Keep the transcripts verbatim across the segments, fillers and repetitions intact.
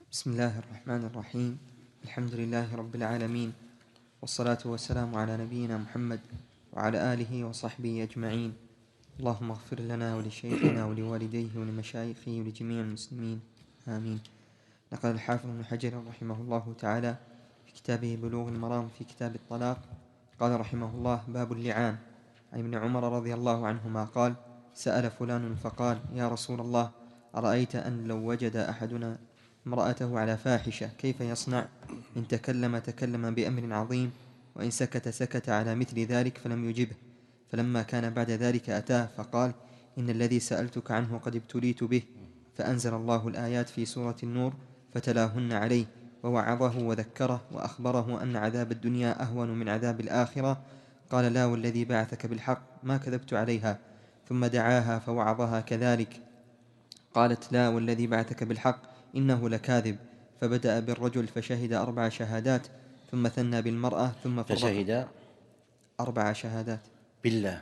بسم الله الرحمن الرحيم. الحمد لله رب العالمين، والصلاة والسلام على نبينا محمد وعلى آله وصحبه أجمعين. اللهم اغفر لنا ولشيخنا ولوالديه ولمشايخه ولجميع المسلمين، آمين. نقل الحافظ ابن حجر رحمه الله تعالى في كتابه بلوغ المرام في كتاب الطلاق، قال رحمه الله: باب اللعان. عن ابن عمر رضي الله عنهما قال: سأل فلان فقال: يا رسول الله، أرأيت أن لو وجد أحدنا امرأته على فاحشة كيف يصنع؟ إن تكلم تكلم بأمر عظيم، وإن سكت سكت على مثل ذلك فلم يجبه. فلما كان بعد ذلك أتاه فقال: إن الذي سألتك عنه قد ابتليت به. فأنزل الله الآيات في سورة النور فتلاهن عليه، ووعظه وذكره وأخبره أن عذاب الدنيا أهون من عذاب الآخرة. قال: لا والذي بعثك بالحق ما كذبت عليها. ثم دعاها فوعظها كذلك. قالت: لا والذي بعثك بالحق إنه لكاذب. فبدأ بالرجل فشهد أربع شهادات، ثم ثنى بالمرأة ثم فرق. فشهد أربع شهادات بالله.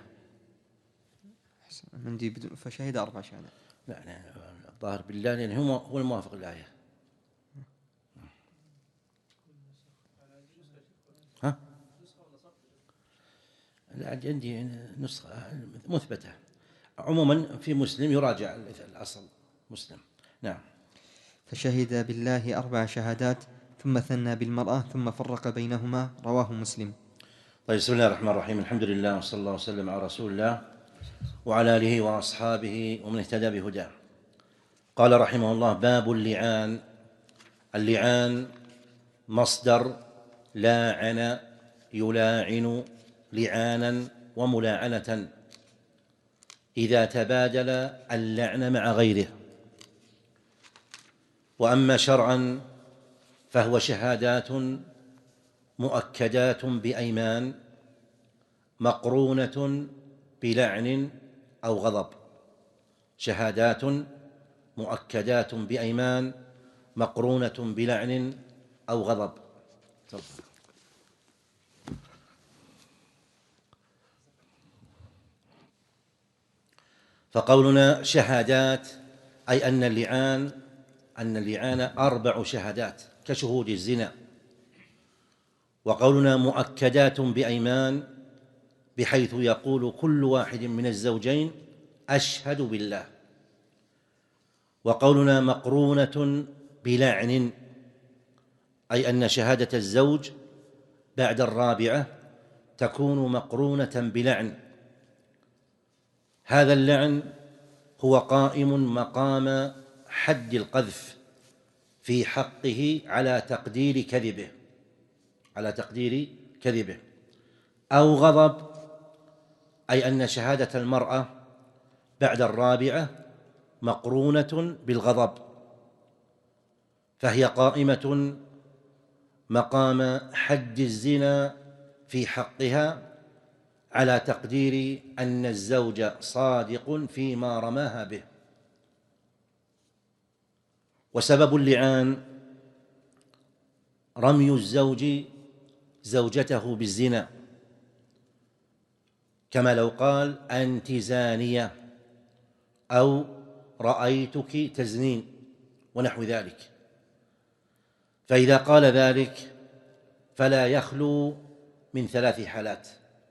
عندي بدون فشهد أربع شهادات. لا لا الظاهر بالله لأنه هو هو الموافق للآية. ها؟ لا عندي نسخة مثبتة. عموما في مسلم يراجع الأصل مسلم. نعم. فشهد بالله أربع شهادات ثم ثنى بالمرأة ثم فرق بينهما، رواه مسلم. طيب، بسم الله الرحمن الرحيم. الحمد لله وصلى الله وسلم على رسول الله وعلى آله وأصحابه ومن اهتدى بهداه. قال رحمه الله: باب اللعان. اللعان مصدر لاعن يلاعن لعانا وملاعنة، إذا تبادل اللعن مع غيره. وأما شرعا فهو شهادات مؤكدات بأيمان مقرونة بلعن أو غضب. شهادات مؤكدات بأيمان مقرونة بلعن أو غضب. فقولنا شهادات أي أن اللعان أن اللعان أربع شهادات كشهود الزنا. وقولنا مؤكدات بأيمان بحيث يقول كل واحد من الزوجين أشهد بالله. وقولنا مقرونة بلعن أي أن شهادة الزوج بعد الرابعة تكون مقرونة بلعن. هذا اللعن هو قائم مقام حد القذف في حقه على تقدير كذبه على تقدير كذبه أو غضب، أي أن شهادة المرأة بعد الرابعة مقرونة بالغضب، فهي قائمة مقام حد الزنا في حقها على تقدير أن الزوج صادق فيما رماها به. وسبب اللعان رمي الزوج زوجته بالزنا، كما لو قال أنت زانية أو رأيتك تزنين ونحو ذلك. فإذا قال ذلك فلا يخلو من ثلاث حالات.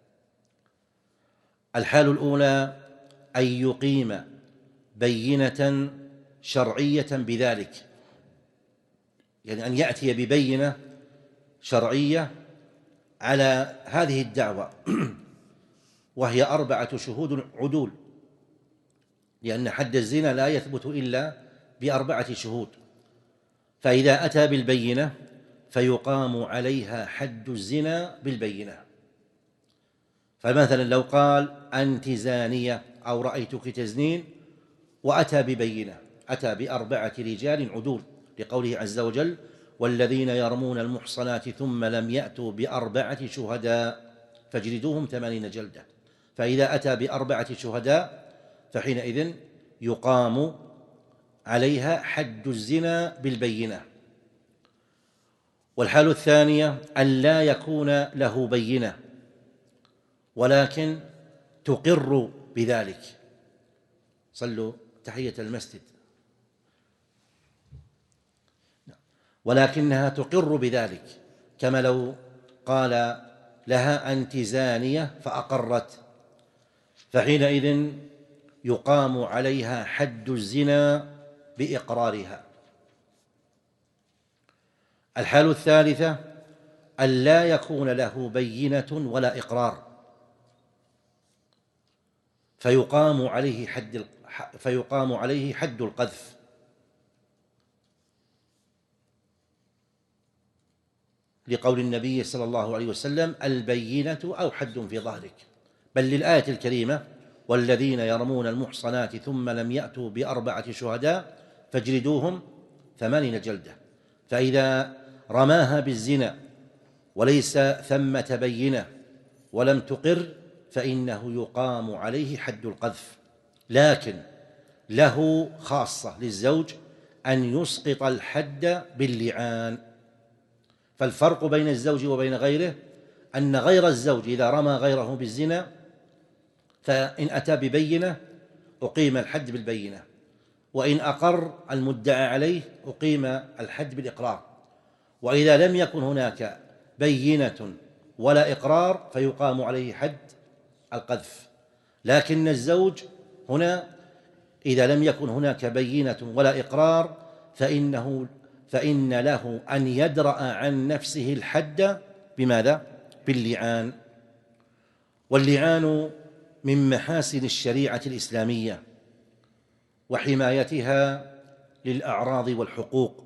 الحال الأولى أن يقيم بينة شرعية بذلك، يعني أن يأتي ببينة شرعية على هذه الدعوة وهي أربعة شهود عدول، لأن حد الزنا لا يثبت إلا بأربعة شهود. فإذا أتى بالبينة فيقام عليها حد الزنا بالبينة. فمثلا لو قال أنت زانية أو رأيتك تزنين وأتى ببينة، أتى بأربعة رجال عدول، لقوله عز وجل: والذين يرمون المحصنات ثم لم يأتوا بأربعة شهداء فاجلدوهم ثمانين جلدة. فإذا أتى بأربعة شهداء فحينئذ يقام عليها حد الزنا بالبينة. والحال الثانية أن لا يكون له بينة ولكن تقر بذلك. صلوا تحية المسجد. ولكنها تقر بذلك، كما لو قال لها أنت زانية فأقرت، فحينئذ يقام عليها حد الزنا بإقرارها. الحالة الثالثة أن لا يكون له بينة ولا إقرار، فيقام عليه حد فيقام عليه حد القذف. لقول النبي صلى الله عليه وسلم: البينة أو حد في ظهرك. بل للآية الكريمة: والذين يرمون المحصنات ثم لم يأتوا بأربعة شهداء فاجلدوهم ثمانين جلدة. فإذا رماها بالزنا وليس ثمة بينة ولم تقر فإنه يقام عليه حد القذف، لكن له خاصة للزوج أن يسقط الحد باللعان. فالفرق بين الزوج وبين غيره أن غير الزوج إذا رمى غيره بالزنا فإن أتى ببينة أقيم الحد بالبينة، وإن أقر المدعى عليه أقيم الحد بالإقرار، وإذا لم يكن هناك بينة ولا إقرار فيقام عليه حد القذف. لكن الزوج هنا إذا لم يكن هناك بينة ولا إقرار فإنه فإن له أن يدرأ عن نفسه الحد بماذا؟ باللعان. واللعان من محاسن الشريعة الإسلامية وحمايتها للأعراض والحقوق،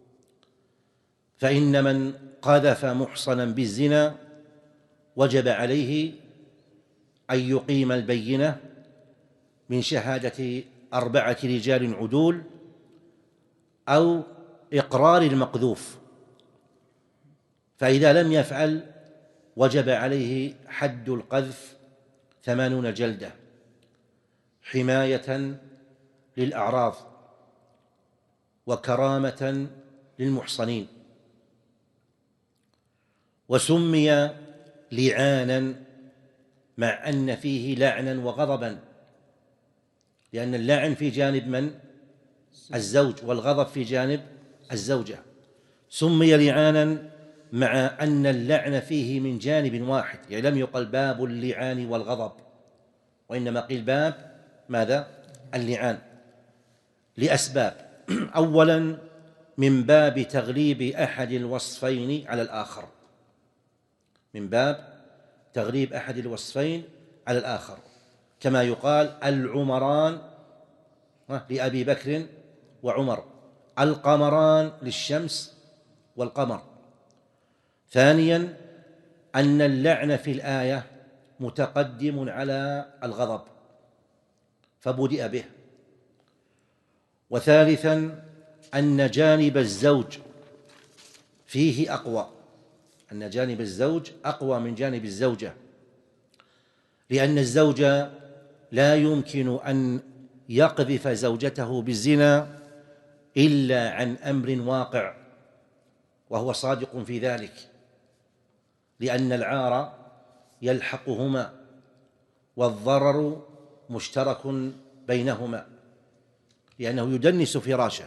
فإن من قذف محصنا بالزنا وجب عليه أن يقيم البينة من شهادة أربعة رجال عدول أو إقرار المقذوف، فإذا لم يفعل وجب عليه حد القذف ثمانون جلدة حماية للأعراض وكرامة للمحصنين. وسمي لعانا مع أن فيه لعنا وغضبا، لأن اللعن في جانب من؟ الزوج، والغضب في جانب الزوجة. سمي لعانا مع أن اللعن فيه من جانب واحد، يعني لم يقل باب اللعان والغضب، وإنما قيل باب ماذا؟ اللعان، لأسباب. أولا من باب تغليب أحد الوصفين على الآخر، من باب تغليب أحد الوصفين على الآخر، كما يقال العمران لأبي بكر وعمر، القمران للشمس والقمر. ثانيا أن اللعن في الآية متقدم على الغضب فبدأ به. وثالثا أن جانب الزوج فيه أقوى، أن جانب الزوج أقوى من جانب الزوجة، لأن الزوج لا يمكن أن يقذف زوجته بالزنا إلا عن أمر واقع وهو صادق في ذلك، لأن العار يلحقهما والضرر مشترك بينهما لأنه يدنس فراشه.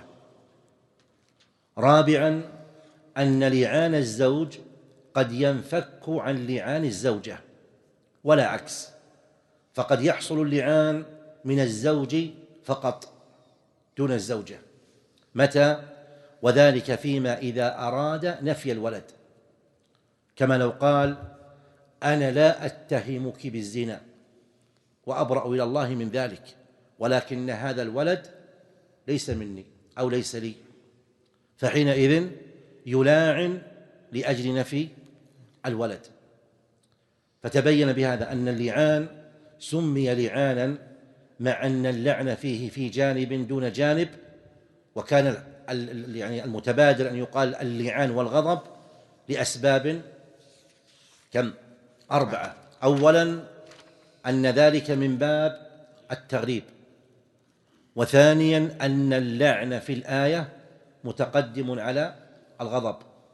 رابعا أن لعان الزوج قد ينفك عن لعان الزوجة ولا عكس، فقد يحصل اللعان من الزوج فقط دون الزوجة. متى؟ وذلك فيما إذا أراد نفي الولد، كما لو قال أنا لا أتهمك بالزنا وأبرأ إلى الله من ذلك، ولكن هذا الولد ليس مني أو ليس لي، فحينئذ يلاعن لأجل نفي الولد. فتبين بهذا أن اللعان سمي لعانا مع أن اللعن فيه في جانب دون جانب، وكان يعني المتبادر أن يقال اللعان والغضب لأسباب كم؟ أربعة. أولا أن ذلك من باب التغليب، وثانيا أن اللعن في الآية متقدم على الغضب،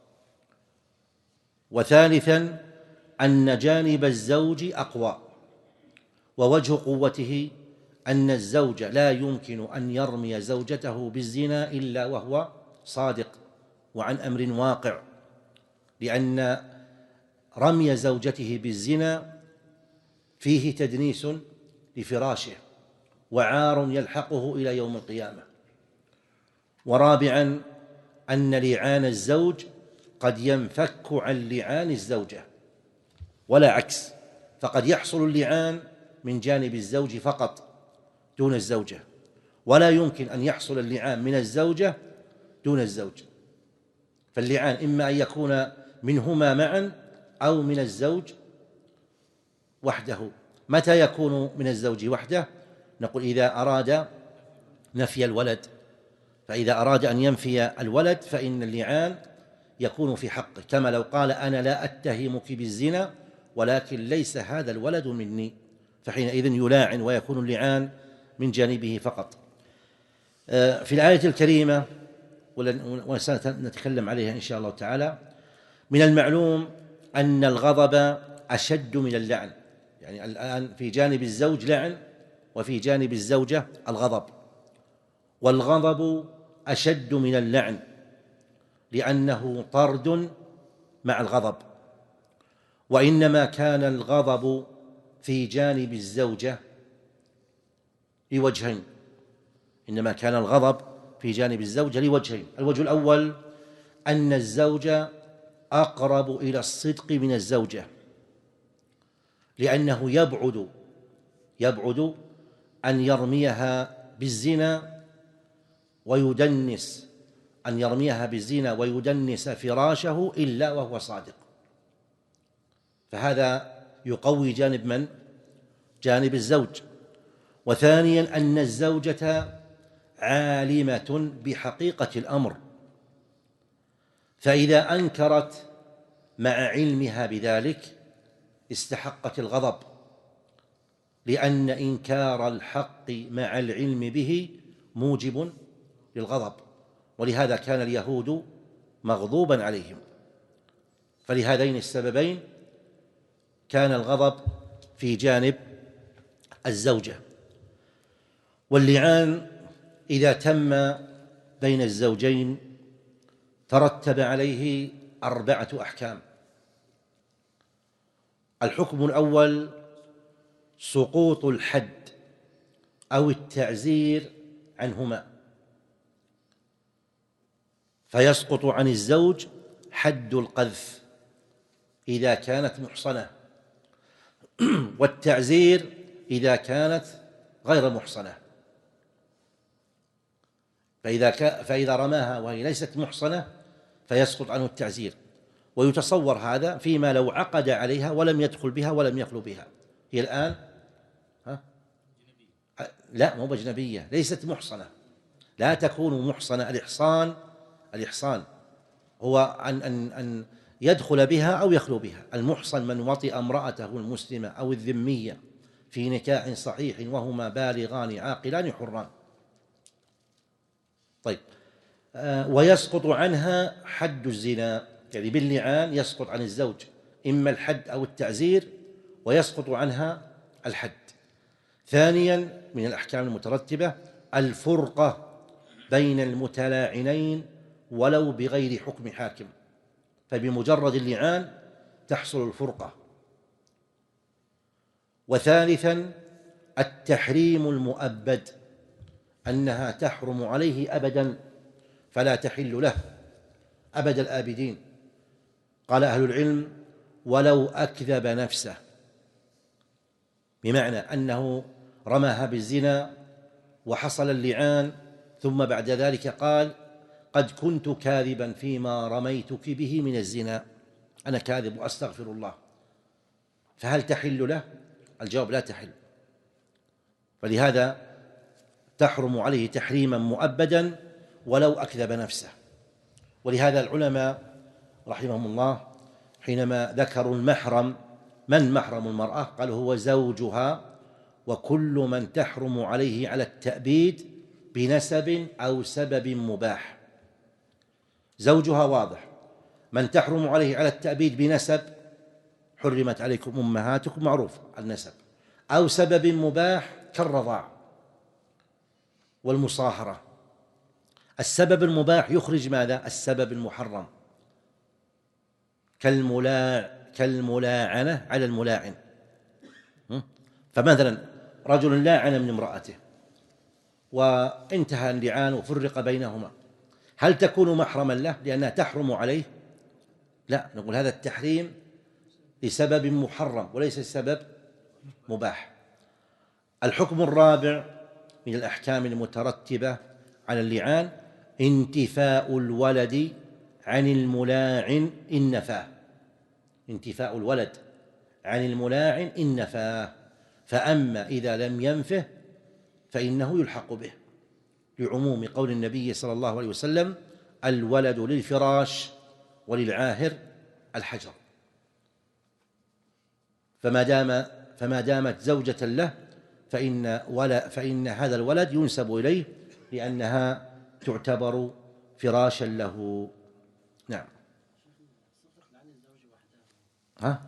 وثالثا أن جانب الزوج أقوى، ووجه قوته أن الزوج لا يمكن أن يرمي زوجته بالزنا إلا وهو صادق وعن أمر واقع، لأن رمي زوجته بالزنا فيه تدنيس لفراشه وعار يلحقه إلى يوم القيامة. ورابعا أن لعان الزوج قد ينفك عن لعان الزوجة ولا عكس، فقد يحصل اللعان من جانب الزوج فقط دون الزوجة، ولا يمكن أن يحصل اللعان من الزوجة دون الزوج. فاللعان إما أن يكون منهما معا أو من الزوج وحده. متى يكون من الزوج وحده؟ نقول إذا أراد نفي الولد، فإذا أراد أن ينفي الولد فإن اللعان يكون في حقه، كما لو قال أنا لا أتهمك بالزنا ولكن ليس هذا الولد مني، فحينئذ يلاعن ويكون اللعان من جانبه فقط. في الآية الكريمة وسنتكلم عليها إن شاء الله تعالى، من المعلوم أن الغضب أشد من اللعن، يعني الآن في جانب الزوج لعن وفي جانب الزوجة الغضب، والغضب أشد من اللعن لأنه طرد مع الغضب. وإنما كان الغضب في جانب الزوجة لوجهين، إنما كان الغضب في جانب الزوجة لوجهين. الوجه الأول أن الزوج أقرب إلى الصدق من الزوجة، لأنه يبعد يبعد أن يرميها بالزنا ويدنس أن يرميها بالزنا ويدنس فراشه إلا وهو صادق، فهذا يقوي جانب من؟ جانب الزوج. وثانيا أن الزوجة عالمة بحقيقة الأمر، فإذا أنكرت مع علمها بذلك استحقت الغضب، لأن إنكار الحق مع العلم به موجب للغضب، ولهذا كان اليهود مغضوبا عليهم. فلهذين السببين كان الغضب في جانب الزوجة. واللعان إذا تم بين الزوجين ترتب عليه أربعة أحكام. الحكم الأول سقوط الحد أو التعزير عنهما، فيسقط عن الزوج حد القذف إذا كانت محصنة، والتعزير إذا كانت غير محصنة. فإذا, فإذا رماها وهي ليست محصنة فيسقط عنه التعزير. ويتصور هذا فيما لو عقد عليها ولم يدخل بها ولم يخلو بها. هي الآن ها؟ لا مو بأجنبية، ليست محصنة، لا تكون محصنة. الإحصان الإحصان هو أن, أن, أن يدخل بها أو يخلو بها. المحصن من وطئ امرأته المسلمة أو الذمية في نكاح صحيح وهما بالغان عاقلان حران. طيب، آه ويسقط عنها حد الزنا، يعني باللعان يسقط عن الزوج إما الحد أو التعزير، ويسقط عنها الحد. ثانيا من الأحكام المترتبة الفرقة بين المتلاعنين ولو بغير حكم حاكم، فبمجرد اللعان تحصل الفرقة. وثالثا التحريم المؤبد، أنها تحرم عليه أبدا فلا تحل له أبد الآبدين. قال أهل العلم ولو أكذب نفسه، بمعنى أنه رماها بالزنا وحصل اللعان ثم بعد ذلك قال قد كنت كاذبا فيما رميتك به من الزنا، أنا كاذب وأستغفر الله، فهل تحل له؟ الجواب لا تحل. فلهذا تحرم عليه تحريما مؤبدا ولو أكذب نفسه. ولهذا العلماء رحمهم الله حينما ذكروا المحرم، من محرم المرأة؟ قالوا هو زوجها وكل من تحرم عليه على التأبيد بنسب أو سبب مباح. زوجها واضح، من تحرم عليه على التأبيد بنسب حرمت عليكم أمهاتكم، معروف النسب، أو سبب مباح كالرضاع والمصاهرة السبب المباح يخرج ماذا؟ السبب المحرم، كالملاع كالملاعنة على الملاعن. فمثلا رجل لاعن من امرأته وانتهى اللعان وفرق بينهما، هل تكون محرما له لأنها تحرم عليه؟ لا، نقول هذا التحريم لسبب محرم وليس السبب مباح. الحكم الرابع من الأحكام المترتبة على اللعان انتفاء الولد عن الملاعن إن نفاه، انتفاء الولد عن الملاعن إن نفاه، فأما إذا لم ينفه فإنه يلحق به، لعموم قول النبي صلى الله عليه وسلم: الولد للفراش وللعاهر الحجر. فما دام فما دامت زوجة له فإن ولا فإن هذا الولد ينسب إليه لأنها تعتبر فراشا له. نعم. ها؟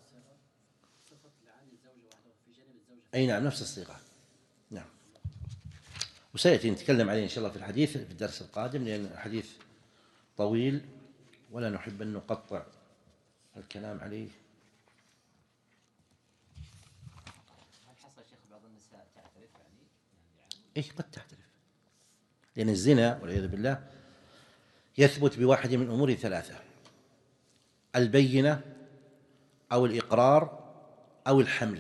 أي نعم، نفس الصيغة. نعم. وسيأتي نتكلم عليه إن شاء الله في الحديث في الدرس القادم، لأن الحديث طويل ولا نحب أن نقطع الكلام عليه. هل حصل شيخ بعض النساء تعترف يعني؟ إيه، قد تعترف، لأن الزنا والعياذ بالله يثبت بواحد من أمور ثلاثة: البينة أو الإقرار أو الحمل.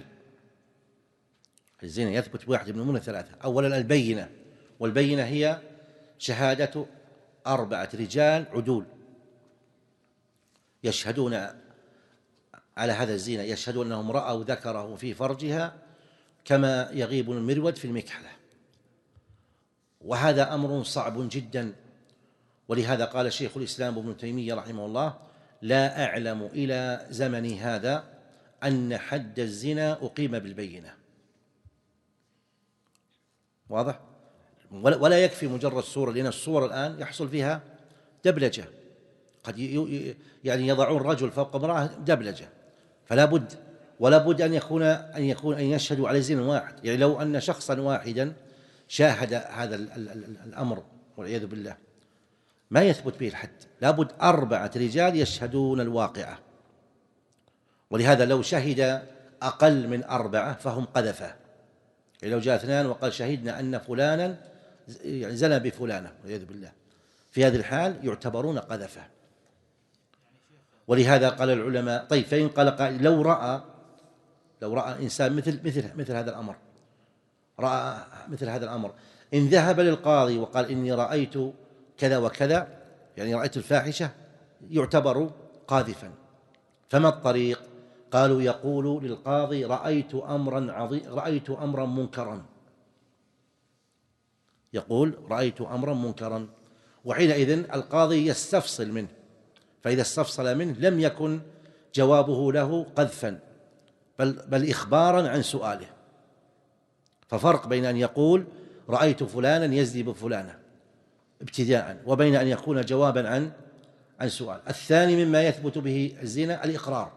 الزنا يثبت بواحد من أمور ثلاثة: أولا البينة، والبينة هي شهادة أربعة رجال عدول يشهدون على هذا الزنا، يشهدون أنهم رأوا ذكره في فرجها كما يغيب المرود في المكحلة، وهذا أمر صعب جدا. ولهذا قال شيخ الإسلام ابن تيمية رحمه الله: لا أعلم إلى زمن هذا أن حد الزنا أقيم بالبينة. واضح؟ ولا يكفي مجرد صورة، لأن الصورة الآن يحصل فيها دبلجة، قد يعني يضعون رجل فوق امرأة دبلجة، فلا بد ولا بد أن يكون أن يكون أن يشهدوا على زنا واحد. يعني لو أن شخصا واحدا شاهد هذا الأمر والعياذ بالله ما يثبت به الحد، لا بد أربعة رجال يشهدون الواقعة. ولهذا لو شهد أقل من أربعة فهم قذفة. يعني لو جاء اثنان وقال شهدنا أن فلانا زنى بفلانة والعياذ بالله، في هذه الحال يعتبرون قذفة. ولهذا قال العلماء: طيب فإن قال قائل لو رأى لو رأى إنسان مثل مثل مثل هذا الأمر، رأى مثل هذا الأمر، إن ذهب للقاضي وقال إني رأيت كذا وكذا، يعني رأيت الفاحشة، يعتبر قاذفا. فما الطريق؟ قالوا: يقول للقاضي: رأيت أمرا عظيم رأيت أمرا منكرا يقول رأيت أمرا منكرا وحينئذ القاضي يستفصل منه، فإذا استفصل منه لم يكن جوابه له قذفا بل, بل إخبارا عن سؤاله. ففرق بين أن يقول رأيت فلانا يزني بفلانة ابتداء وبين أن يكون جوابا عن عن سؤال. الثاني مما يثبت به الزنا الإقرار،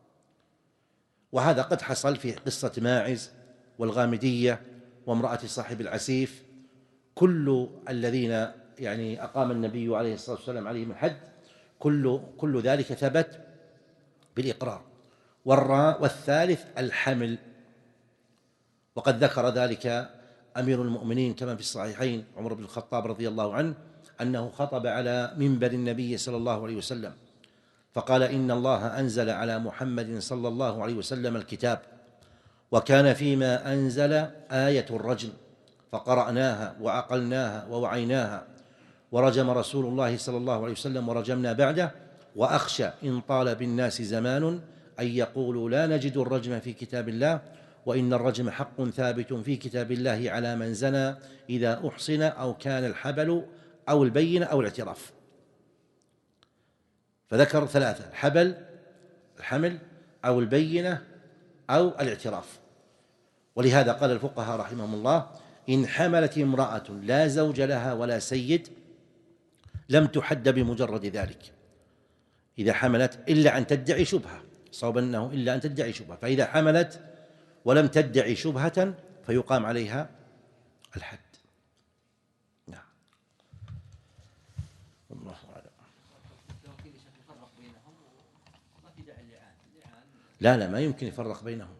وهذا قد حصل في قصة ماعز والغامدية وامرأة صاحب العسيف، كل الذين يعني أقام النبي عليه الصلاة والسلام عليهم الحد كل كل ذلك ثبت بالإقرار. والراء والثالث الحمل، وقد ذكر ذلك أمير المؤمنين كما في الصحيحين عمر بن الخطاب رضي الله عنه أنه خطب على منبر النبي صلى الله عليه وسلم فقال: إن الله أنزل على محمد صلى الله عليه وسلم الكتاب، وكان فيما أنزل آية الرجم، فقرأناها وعقلناها ووعيناها، ورجم رسول الله صلى الله عليه وسلم ورجمنا بعده، وأخشى إن طال بالناس زمان أن يقولوا لا نجد الرجم في كتاب الله، وإن الرجم حق ثابت في كتاب الله على من زنى إذا أحصن أو كان الحبل أو البينة أو الاعتراف. فذكر ثلاثة: الحبل الحمل أو البينة أو الاعتراف. ولهذا قال الفقهاء رحمهم الله: إن حملت امرأة لا زوج لها ولا سيد لم تحد بمجرد ذلك، إذا حملت إلا أن تدعي شبهة، صواب أنه إلا أن تدعي شبهة، فإذا حملت ولم تدعي شبهة فيقام عليها الحد. نعم. لا لا ما يمكن يفرق بينهم،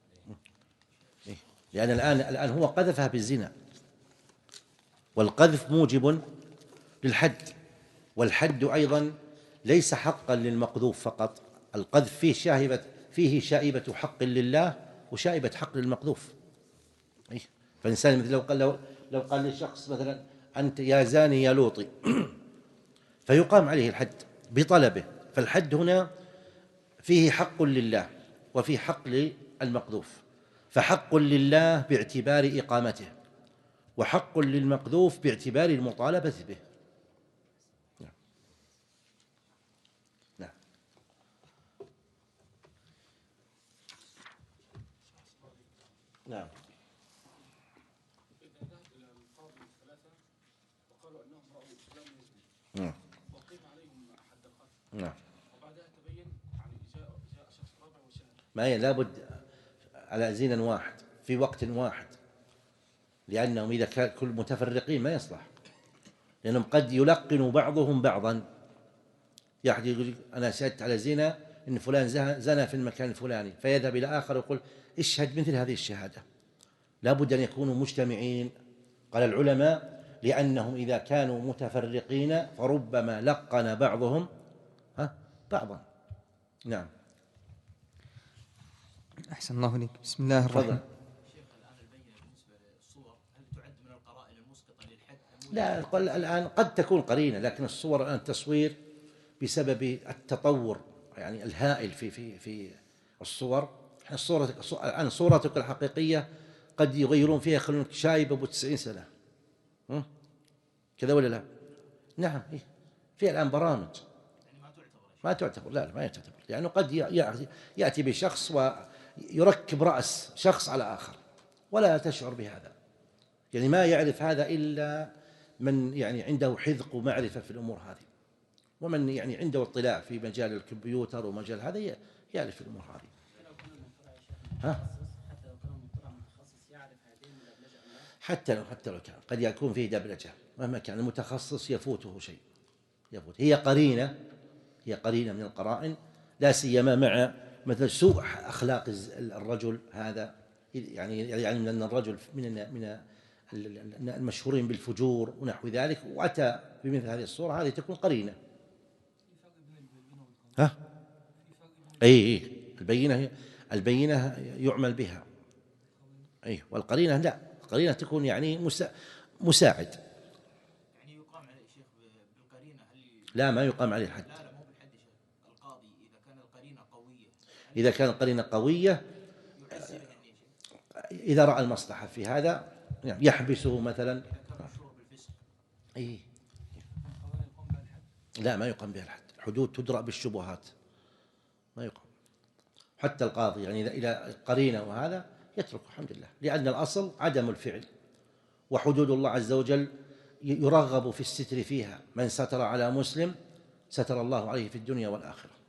لأن الآن الآن هو قذفها بالزنا، والقذف موجب للحد، والحد أيضا ليس حقا للمقذوف فقط، القذف فيه شاهبة فيه شائبة حق لله وشائبة حق للمقذوف. فالإنسان مثل لو قال لو, لو قال للشخص مثلا أنت يا زاني يا لوطي فيقام عليه الحد بطلبه، فالحد هنا فيه حق لله وفيه حق للمقذوف، فحق لله باعتبار إقامته، وحق للمقذوف باعتبار المطالبة به. نعم. نعم. نعم. نعم. نعم. وبعدها تبين يعني جاء جاء شخص رابع وشهد. ما هي لابد على زين واحد في وقت واحد، لأنهم إذا كان كل متفرقين ما يصلح، لأنهم قد يلقن بعضهم بعضا، يحد يقول أنا شهدت على زنا إن فلان زنى في المكان الفلاني، فيذهب إلى آخر ويقول اشهد مثل هذه الشهادة. لابد أن يكونوا مجتمعين. قال العلماء لأنهم إذا كانوا متفرقين فربما لقن بعضهم ها بعضا. نعم. أحسن الله عليك. بسم الله الرحمن. شيخ الآن البينة بالنسبة للصور هل تعد من القرائن المسقطة للحد؟ لا الآن قد تكون قرينة، لكن الصور الآن التصوير بسبب التطور يعني الهائل في في في الصور. الصورة الآن صورتك الحقيقية قد يغيرون فيها يخلونك شايب أبو تسعين سنة كذا ولا لا؟ نعم. في الآن برامج ما تعتبر، لا ما تعتبر، لأنه قد يأتي بشخص ويركب رأس شخص على آخر ولا تشعر بهذا، يعني ما يعرف هذا إلا من يعني عنده حذق ومعرفة في الأمور هذه، ومن يعني عنده اطلاع في مجال الكمبيوتر ومجال هذا يعرف الأمور هذه. ها؟ حتى لو حتى لو كان قد يكون فيه دبلجة، مهما كان المتخصص يفوته شيء، يفوت. هي قرينة هي قرينة من القرائن، لا سيما مع مثل سوء أخلاق الرجل هذا، يعني يعني من الرجل من من المشهورين بالفجور ونحو ذلك، وأتى بمثل هذه الصورة، هذه تكون قرينة. ها؟ أي أي البينة البينة يعمل بها، أي والقرينة لا، القرينة تكون يعني مساعد. يعني يقام عليه شيخ بالقرينة؟ هل لا ما يقام عليه الحد. لا لا مو بالحد شيخ، القاضي إذا كان القرينة قوية، إذا كان القرينة قوية إذا رأى المصلحة في هذا يحبسه مثلا. أي لا ما يقام بها الحد، الحدود تدرأ بالشبهات ما يقام. حتى القاضي يعني إذا قرينة وهذا يترك الحمد لله، لأن الأصل عدم الفعل، وحدود الله عز وجل يرغب في الستر فيها، من ستر على مسلم ستر الله عليه في الدنيا والآخرة.